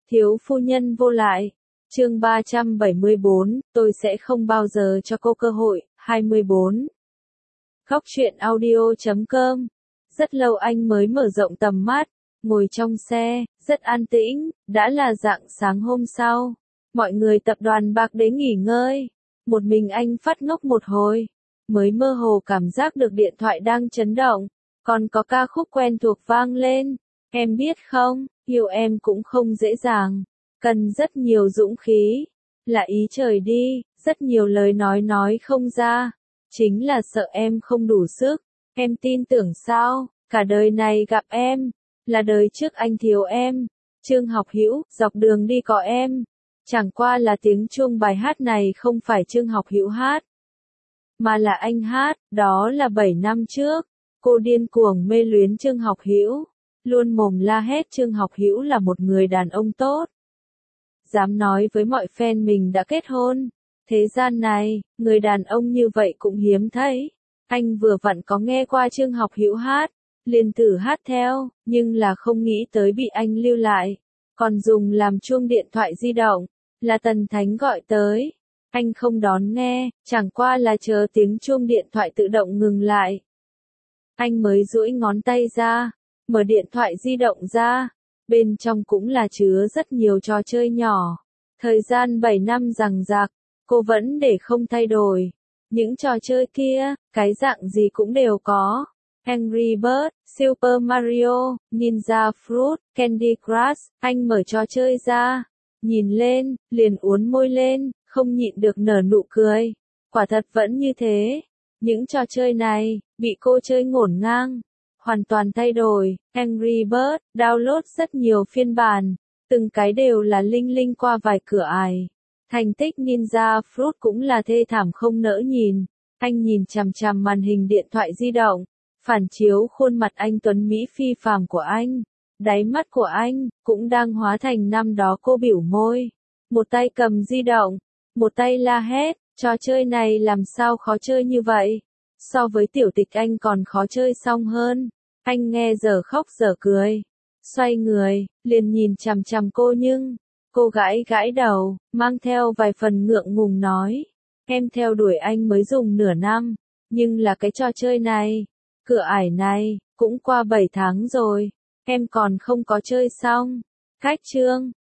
Thiếu phu nhân vô lại. Chương 374, tôi sẽ không bao giờ cho cô cơ hội. 24. Góc truyện audio.com. Rất lâu anh mới mở rộng tầm mắt, ngồi trong xe, rất an tĩnh, đã là rạng sáng hôm sau. Mọi người tập đoàn Bạc Đế nghỉ ngơi. Một mình anh phát ngốc một hồi, mới mơ hồ cảm giác được điện thoại đang chấn động, còn có ca khúc quen thuộc vang lên. Em biết không, yêu em cũng không dễ dàng, cần rất nhiều dũng khí, là ý trời đi, rất nhiều lời nói không ra, chính là sợ em không đủ sức. Em tin tưởng sao, cả đời này gặp em, là đời trước anh thiếu em. Trương Học Hữu, dọc đường đi có em. Chẳng qua là tiếng chuông bài hát này không phải Trương Học Hữu hát, mà là anh hát, đó là 7 năm trước. Cô điên cuồng mê luyến Trương Học Hữu, luôn mồm la hét Trương Học Hữu là một người đàn ông tốt, dám nói với mọi fan mình đã kết hôn. Thế gian này, người đàn ông như vậy cũng hiếm thấy. Anh vừa vặn có nghe qua Trương Học Hữu hát, liền thử hát theo, nhưng là không nghĩ tới bị anh lưu lại, còn dùng làm chuông điện thoại di động, là Tần Thánh gọi tới. Anh không đón nghe, chẳng qua là chờ tiếng chuông điện thoại tự động ngừng lại. Anh mới duỗi ngón tay ra, mở điện thoại di động ra, bên trong cũng là chứa rất nhiều trò chơi nhỏ. Thời gian 7 năm dằng dặc, cô vẫn để không thay đổi. Những trò chơi kia, cái dạng gì cũng đều có. Angry Birds, Super Mario, Ninja Fruit, Candy Crush. Anh mở trò chơi ra, nhìn lên, liền uốn môi lên, không nhịn được nở nụ cười. Quả thật vẫn như thế. Những trò chơi này, bị cô chơi ngổn ngang, hoàn toàn thay đổi. Angry Birds, download rất nhiều phiên bản, từng cái đều là linh linh qua vài cửa ải. Thành tích Ninja Fruit cũng là thê thảm không nỡ nhìn. Anh nhìn chằm chằm màn hình điện thoại di động, phản chiếu khuôn mặt anh tuấn Mỹ phi phàm của anh. Đáy mắt của anh, cũng đang hóa thành năm đó cô biểu môi. Một tay cầm di động, một tay la hét, trò chơi này làm sao khó chơi như vậy? So với tiểu tịch anh còn khó chơi xong hơn. Anh nghe giờ khóc giờ cười. Xoay người, liền nhìn chằm chằm cô nhưng, cô gãi gãi đầu, mang theo vài phần ngượng ngùng nói. Em theo đuổi anh mới dùng nửa năm, nhưng là cái trò chơi này, cửa ải này, cũng qua 7 tháng rồi, em còn không có chơi xong. Cách chương